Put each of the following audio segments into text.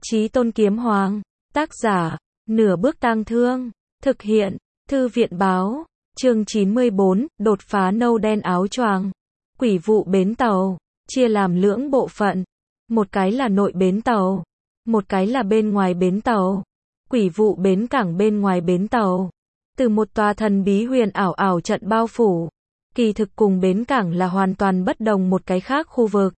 Chí Tôn Kiếm Hoàng, tác giả, Nửa Bước Tang Thương, thực hiện, Thư viện báo, chương 94, đột phá nâu đen áo choàng. Quỷ vụ bến tàu, chia làm lưỡng bộ phận, một cái là nội bến tàu, một cái là bên ngoài bến tàu. Quỷ vụ bến cảng bên ngoài bến tàu, từ một tòa thần bí huyền ảo trận bao phủ, kỳ thực cùng bến cảng là hoàn toàn bất đồng một cái khác khu vực.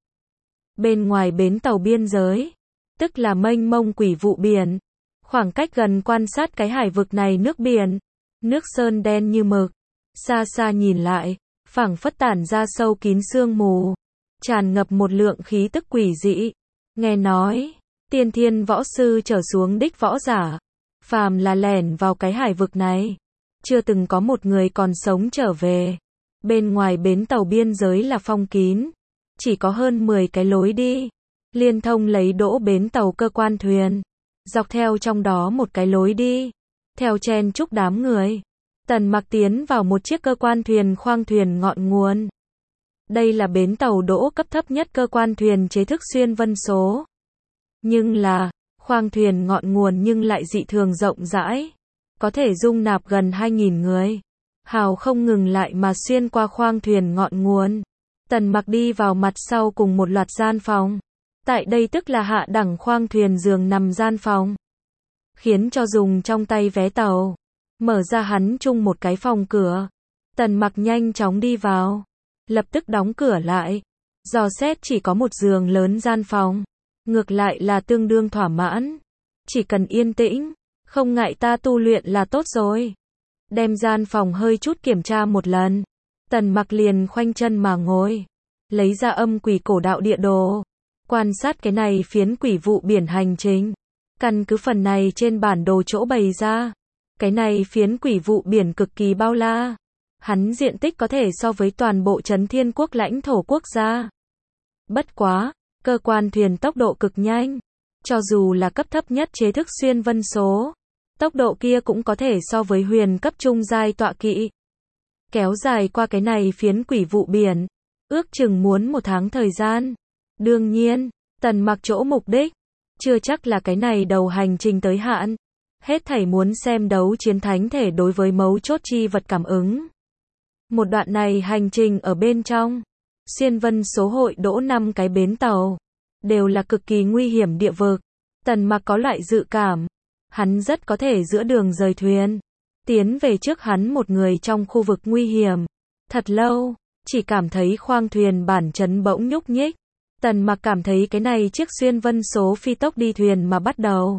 Bên ngoài bến tàu biên giới, tức là mênh mông quỷ vụ biển, khoảng cách gần quan sát cái hải vực này nước biển, nước sơn đen như mực, xa xa nhìn lại, phảng phất tản ra sâu kín sương mù, tràn ngập một lượng khí tức quỷ dị. Nghe nói, tiên thiên võ sư trở xuống đích võ giả, phàm là lẻn vào cái hải vực này, chưa từng có một người còn sống trở về. Bên ngoài bến tàu biên giới là phong kín, chỉ có hơn 10 cái lối đi, liên thông lấy đỗ bến tàu cơ quan thuyền. Dọc theo trong đó một cái lối đi, theo chen chúc đám người, Tần Mặc tiến vào một chiếc cơ quan thuyền khoang thuyền ngọn nguồn. Đây là bến tàu đỗ cấp thấp nhất cơ quan thuyền chế thức xuyên vân số. Nhưng là, khoang thuyền ngọn nguồn nhưng lại dị thường rộng rãi, có thể dung nạp gần 2.000 người. Hào không ngừng lại mà xuyên qua khoang thuyền ngọn nguồn. Tần Mặc đi vào mặt sau cùng một loạt gian phòng. Tại đây tức là hạ đẳng khoang thuyền giường nằm gian phòng. Khiến cho dùng trong tay vé tàu. Mở ra hắn chung một cái phòng cửa. Tần Mặc nhanh chóng đi vào. Lập tức đóng cửa lại. Dò xét chỉ có một giường lớn gian phòng. Ngược lại là tương đương thỏa mãn. Chỉ cần yên tĩnh, không ngại ta tu luyện là tốt rồi. Đem gian phòng hơi chút kiểm tra một lần. Tần Mặc liền khoanh chân mà ngồi. Lấy ra âm quỷ cổ đạo địa đồ. Quan sát cái này phiến quỷ vụ biển hành trình. Căn cứ phần này trên bản đồ chỗ bày ra. Cái này phiến quỷ vụ biển cực kỳ bao la. Hắn diện tích có thể so với toàn bộ Trấn Thiên Quốc lãnh thổ quốc gia. Bất quá, cơ quan thuyền tốc độ cực nhanh. Cho dù là cấp thấp nhất chế thức xuyên vân số, tốc độ kia cũng có thể so với huyền cấp trung giai tọa kỵ. Kéo dài qua cái này phiến quỷ vụ biển, ước chừng muốn 1 tháng thời gian. Đương nhiên, Tần Mặc chỗ mục đích, chưa chắc là cái này đầu hành trình tới hạn. Hết thảy muốn xem đấu chiến thánh thể đối với mấu chốt chi vật cảm ứng. Một đoạn này hành trình ở bên trong, xuyên vân số hội đỗ 5 cái bến tàu, đều là cực kỳ nguy hiểm địa vực. Tần Mặc có loại dự cảm, hắn rất có thể giữa đường rời thuyền, tiến về trước hắn một người trong khu vực nguy hiểm. Thật lâu, chỉ cảm thấy khoang thuyền bản chấn bỗng nhúc nhích. Tần Mặc cảm thấy cái này chiếc xuyên vân số phi tốc đi thuyền mà bắt đầu.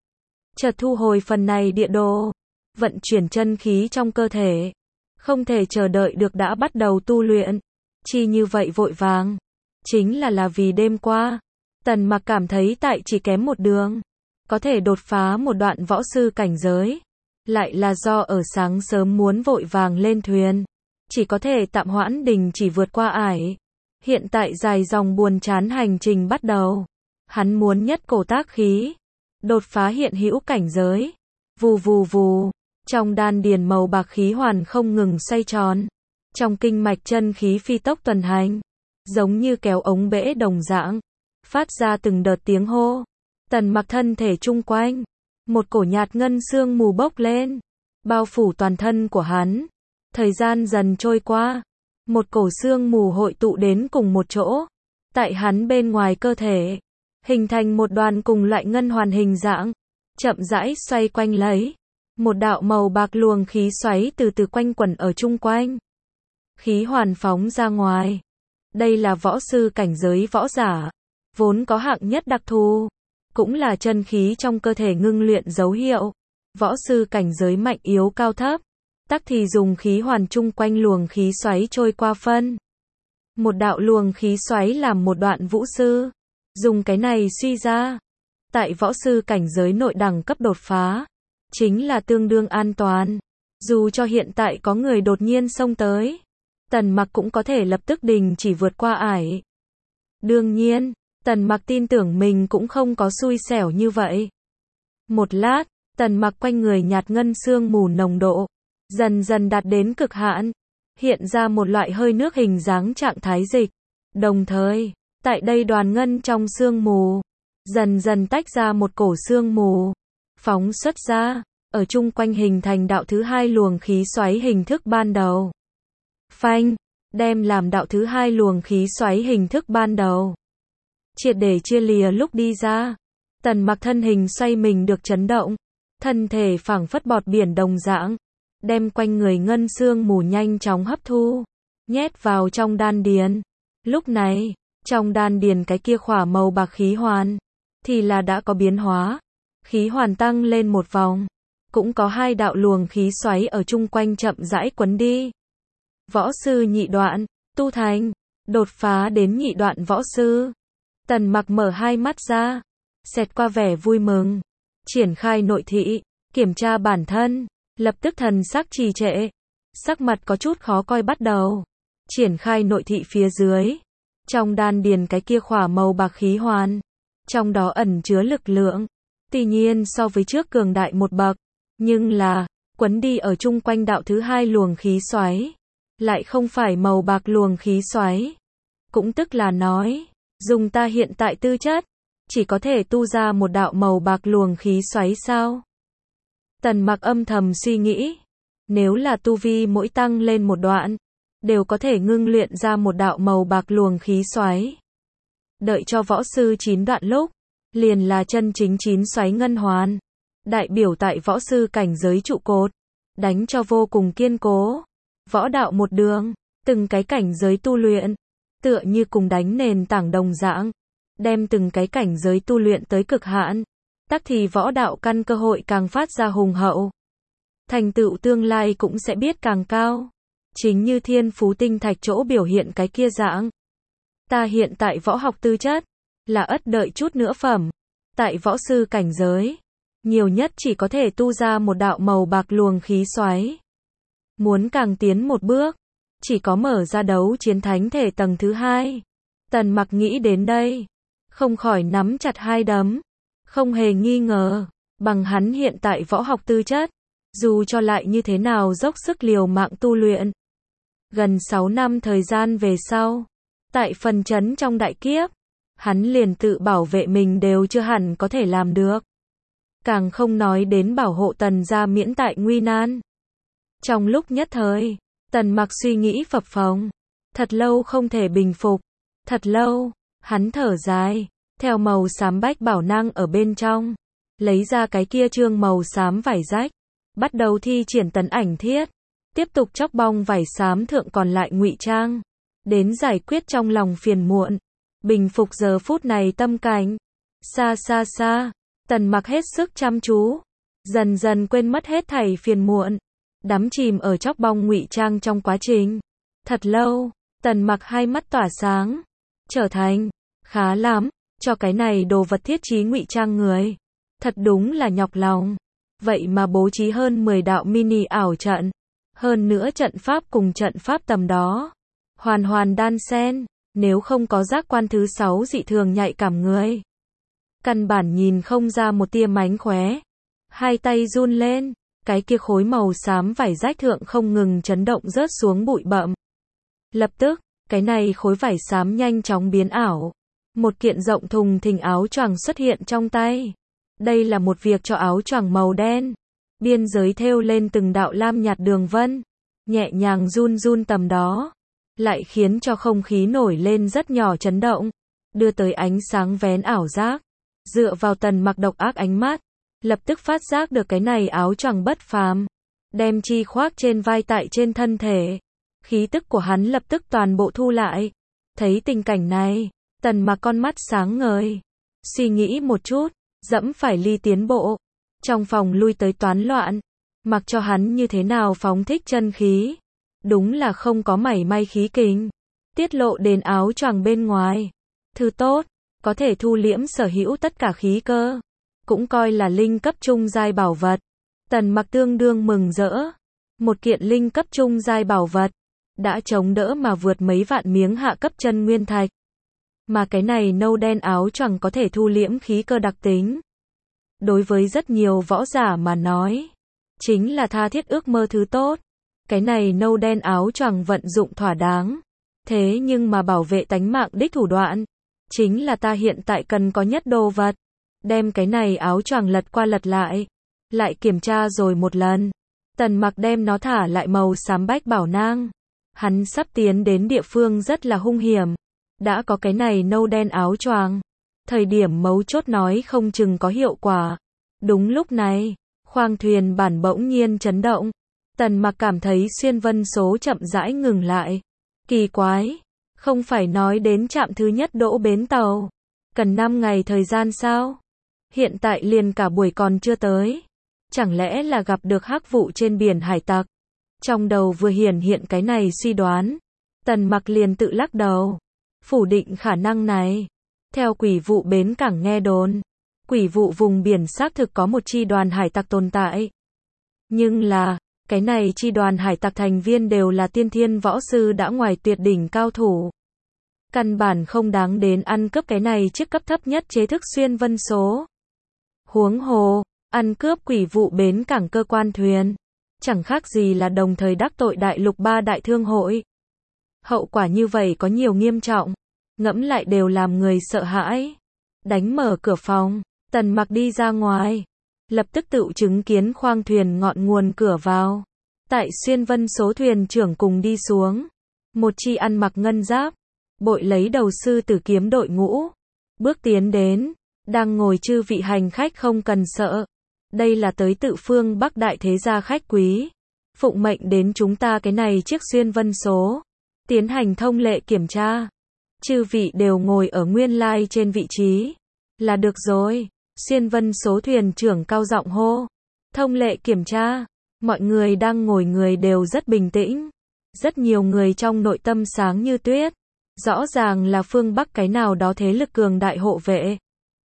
Chợt thu hồi phần này địa đồ, vận chuyển chân khí trong cơ thể. Không thể chờ đợi được đã bắt đầu tu luyện. Chi như vậy vội vàng, chính là vì đêm qua, Tần Mặc cảm thấy tại chỉ kém một đường, có thể đột phá một đoạn võ sư cảnh giới. Lại là do ở sáng sớm muốn vội vàng lên thuyền, chỉ có thể tạm hoãn đình chỉ vượt qua ải. Hiện tại dài dòng buồn chán hành trình bắt đầu. Hắn muốn nhất cổ tác khí, đột phá hiện hữu cảnh giới. Vù vù vù, trong đan điền màu bạc khí hoàn không ngừng xoay tròn. Trong kinh mạch chân khí phi tốc tuần hành, giống như kéo ống bể đồng dạng, phát ra từng đợt tiếng hô. Tần Mặc thân thể chung quanh, một cổ nhạt ngân sương mù bốc lên, bao phủ toàn thân của hắn. Thời gian dần trôi qua, một cổ sương mù hội tụ đến cùng một chỗ, tại hắn bên ngoài cơ thể, hình thành một đoàn cùng loại ngân hoàn hình dạng, chậm rãi xoay quanh lấy. Một đạo màu bạc luồng khí xoáy từ từ quanh quẩn ở chung quanh. Khí hoàn phóng ra ngoài. Đây là võ sư cảnh giới võ giả, vốn có hạng nhất đặc thù, cũng là chân khí trong cơ thể ngưng luyện dấu hiệu. Võ sư cảnh giới mạnh yếu cao thấp, tắc thì dùng khí hoàn chung quanh luồng khí xoáy trôi qua phân. Một đạo luồng khí xoáy làm một đoạn vũ sư, dùng cái này suy ra. Tại võ sư cảnh giới nội đẳng cấp đột phá, chính là tương đương an toàn. Dù cho hiện tại có người đột nhiên xông tới, Tần Mặc cũng có thể lập tức đình chỉ vượt qua ải. Đương nhiên, Tần Mặc tin tưởng mình cũng không có xui xẻo như vậy. Một lát, Tần Mặc quanh người nhạt ngân sương mù nồng độ dần dần đạt đến cực hạn, hiện ra một loại hơi nước hình dáng trạng thái dịch. Đồng thời, tại đây đoàn ngân trong sương mù, dần dần tách ra một cổ sương mù, phóng xuất ra, ở chung quanh hình thành đạo thứ hai luồng khí xoáy hình thức ban đầu. Phanh, đem làm đạo thứ hai luồng khí xoáy hình thức ban đầu. Triệt để chia lìa lúc đi ra, Tần Mặc thân hình xoay mình được chấn động, thân thể phảng phất bọt biển đồng dạng, đem quanh người ngân sương mù nhanh chóng hấp thu, nhét vào trong đan điền. Lúc này, trong đan điền cái kia khỏa màu bạc khí hoàn, thì là đã có biến hóa, khí hoàn tăng lên một vòng, cũng có hai đạo luồng khí xoáy ở chung quanh chậm rãi quấn đi. Võ sư nhị đoạn, tu thành, đột phá đến nhị đoạn võ sư. Tần Mặc mở hai mắt ra, xẹt qua vẻ vui mừng, triển khai nội thị, kiểm tra bản thân, lập tức thần sắc trì trệ, sắc mặt có chút khó coi bắt đầu. Triển khai nội thị phía dưới, trong đan điền cái kia khỏa màu bạc khí hoàn, trong đó ẩn chứa lực lượng, tuy nhiên so với trước cường đại một bậc, nhưng là, quấn đi ở chung quanh đạo thứ hai luồng khí xoáy, lại không phải màu bạc luồng khí xoáy. Cũng tức là nói, dùng ta hiện tại tư chất, chỉ có thể tu ra một đạo màu bạc luồng khí xoáy sao? Tần Mặc âm thầm suy nghĩ, nếu là tu vi mỗi tăng lên một đoạn, đều có thể ngưng luyện ra một đạo màu bạc luồng khí xoáy. Đợi cho võ sư 9 đoạn lúc, liền là chân chính 9 xoáy ngân hoàn, đại biểu tại võ sư cảnh giới trụ cột, đánh cho vô cùng kiên cố. Võ đạo một đường, từng cái cảnh giới tu luyện, tựa như cùng đánh nền tảng đồng dạng, đem từng cái cảnh giới tu luyện tới cực hạn, tắc thì võ đạo căn cơ hội càng phát ra hùng hậu. Thành tựu tương lai cũng sẽ biết càng cao. Chính như thiên phú tinh thạch chỗ biểu hiện cái kia dạng. Ta hiện tại võ học tư chất, là ất đợi chút nữa phẩm. Tại võ sư cảnh giới, nhiều nhất chỉ có thể tu ra một đạo màu bạc luồng khí xoáy. Muốn càng tiến một bước, chỉ có mở ra đấu chiến thánh thể tầng thứ hai. Tần Mặc nghĩ đến đây, không khỏi nắm chặt hai đấm. Không hề nghi ngờ, bằng hắn hiện tại võ học tư chất, dù cho lại như thế nào dốc sức liều mạng tu luyện. Gần 6 năm thời gian về sau, tại phần chấn trong đại kiếp, hắn liền tự bảo vệ mình đều chưa hẳn có thể làm được. Càng không nói đến bảo hộ Tần gia miễn tại nguy nan. Trong lúc nhất thời, Tần Mặc suy nghĩ phập phồng, thật lâu không thể bình phục, thật lâu, hắn thở dài, theo màu xám bách bảo năng ở bên trong, lấy ra cái kia trương màu xám vải rách, bắt đầu thi triển tấn ảnh thiết, tiếp tục chóc bong vải xám thượng còn lại ngụy trang, đến giải quyết trong lòng phiền muộn, bình phục giờ phút này tâm cảnh. Xa xa xa, Tần Mặc hết sức chăm chú, dần dần quên mất hết thảy phiền muộn, đắm chìm ở chóc bong ngụy trang trong quá trình. Thật lâu, Tần Mặc hai mắt tỏa sáng, trở thành, khá lắm, cho cái này đồ vật thiết trí ngụy trang người. Thật đúng là nhọc lòng. Vậy mà bố trí hơn 10 đạo mini ảo trận. Hơn nữa trận pháp cùng trận pháp tầm đó. Hoàn hoàn đan xen, nếu không có giác quan thứ 6 dị thường nhạy cảm người. Căn bản nhìn không ra một tia mánh khóe. Hai tay run lên, cái kia khối màu xám vải rách thượng không ngừng chấn động rớt xuống bụi bặm. Lập tức, cái này khối vải xám nhanh chóng biến ảo. Một kiện rộng thùng thình áo choàng xuất hiện trong tay. Đây là một việc cho áo choàng màu đen. Biên giới thêu lên từng đạo lam nhạt đường vân. Nhẹ nhàng run run tầm đó. Lại khiến cho không khí nổi lên rất nhỏ chấn động. Đưa tới ánh sáng vén ảo giác. Dựa vào Tần Mặc độc ác ánh mắt. Lập tức phát giác được cái này áo choàng bất phàm. Đem chi khoác trên vai tại trên thân thể. Khí tức của hắn lập tức toàn bộ thu lại. Thấy tình cảnh này, Tần Mặc con mắt sáng ngời. Suy nghĩ một chút, dẫm phải ly tiến bộ. Trong phòng lui tới toán loạn. Mặc cho hắn như thế nào phóng thích chân khí. Đúng là không có mảy may khí kình. Tiết lộ đến áo choàng bên ngoài. Thứ tốt, có thể thu liễm sở hữu tất cả khí cơ. Cũng coi là linh cấp trung giai bảo vật. Tần Mặc tương đương mừng rỡ. Một kiện linh cấp trung giai bảo vật. Đã chống đỡ mà vượt mấy vạn miếng hạ cấp chân nguyên thạch. Mà cái này nâu đen áo choàng có thể thu liễm khí cơ đặc tính. Đối với rất nhiều võ giả mà nói, chính là tha thiết ước mơ thứ tốt. Cái này nâu đen áo choàng vận dụng thỏa đáng. Thế nhưng mà bảo vệ tánh mạng đích thủ đoạn, Chính là ta hiện tại cần có nhất đồ vật. Đem cái này áo choàng lật qua lật lại. Lại kiểm tra rồi một lần. Tần Mặc đem nó thả lại màu xám bách bảo nang. Hắn sắp tiến đến địa phương rất là hung hiểm. Đã có cái này nâu đen áo choàng. Thời điểm mấu chốt nói không chừng có hiệu quả. Đúng lúc này, khoang thuyền bản bỗng nhiên chấn động. Tần Mặc cảm thấy xuyên vân số chậm rãi ngừng lại. Kỳ quái, không phải nói đến trạm thứ nhất đỗ bến tàu. Cần 5 ngày thời gian sao? Hiện tại liền cả buổi còn chưa tới. Chẳng lẽ là gặp được hắc vụ trên biển hải tặc? Trong đầu vừa hiện cái này suy đoán. Tần Mặc liền tự lắc đầu. Phủ định khả năng này. Theo quỷ vụ bến cảng nghe đồn. Quỷ vụ vùng biển xác thực có một chi đoàn hải tặc tồn tại. Nhưng là, cái này chi đoàn hải tặc thành viên đều là tiên thiên võ sư đã ngoài tuyệt đỉnh cao thủ. Căn bản không đáng đến ăn cướp cái này chiếc cấp thấp nhất chế thức xuyên vân số. Huống hồ, ăn cướp quỷ vụ bến cảng cơ quan thuyền. Chẳng khác gì là đồng thời đắc tội đại lục 3 đại thương hội. Hậu quả như vậy có nhiều nghiêm trọng. Ngẫm lại đều làm người sợ hãi. Đánh mở cửa phòng, Tần Mặc đi ra ngoài. Lập tức tự chứng kiến khoang thuyền ngọn nguồn cửa vào. Tại xuyên vân số thuyền trưởng cùng đi xuống. Một chi ăn mặc ngân giáp. Bội lấy đầu sư tử kiếm đội ngũ. Bước tiến đến. Đang ngồi chư vị hành khách không cần sợ. Đây là tới tự phương Bắc đại thế gia khách quý. Phụng mệnh đến chúng ta cái này chiếc xuyên vân số. Tiến hành thông lệ kiểm tra. Chư vị đều ngồi ở nguyên lai trên vị trí. Là được rồi. Xuyên vân số thuyền trưởng cao giọng hô. Thông lệ kiểm tra. Mọi người đang ngồi người đều rất bình tĩnh. Rất nhiều người trong nội tâm sáng như tuyết. Rõ ràng là phương Bắc cái nào đó thế lực cường đại hộ vệ.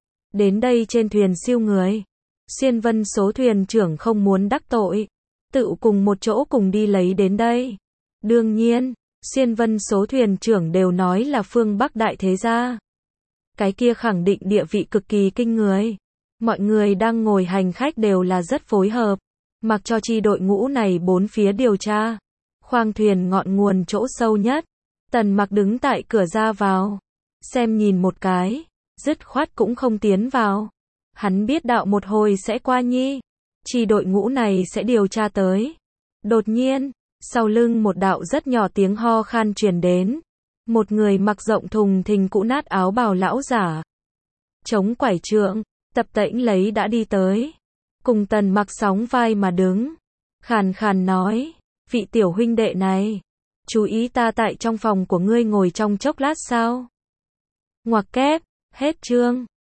Đến đây trên thuyền siêu người. Xuyên vân số thuyền trưởng không muốn đắc tội. Tự cùng một chỗ cùng đi lấy đến đây. Đương nhiên, xuyên vân số thuyền trưởng đều nói là phương Bắc đại thế gia. Cái kia khẳng định địa vị cực kỳ kinh người. Mọi người đang ngồi hành khách đều là rất phối hợp. Mặc cho chi đội ngũ này bốn phía điều tra. Khoang thuyền ngọn nguồn chỗ sâu nhất. Tần Mặc đứng tại cửa ra vào. Xem nhìn một cái. Dứt khoát cũng không tiến vào. Hắn biết đạo một hồi sẽ qua nhi. Chi đội ngũ này sẽ điều tra tới. Đột nhiên, sau lưng một đạo rất nhỏ tiếng ho khan truyền đến. Một người mặc rộng thùng thình cũ nát áo bào lão giả. Chống quải trượng, tập tễnh lấy đã đi tới. Cùng Tần Mặc sóng vai mà đứng. Khàn khàn nói, vị tiểu huynh đệ này. Chú ý ta tại trong phòng của ngươi ngồi trong chốc lát sao? Ngoặc kép, hết chương.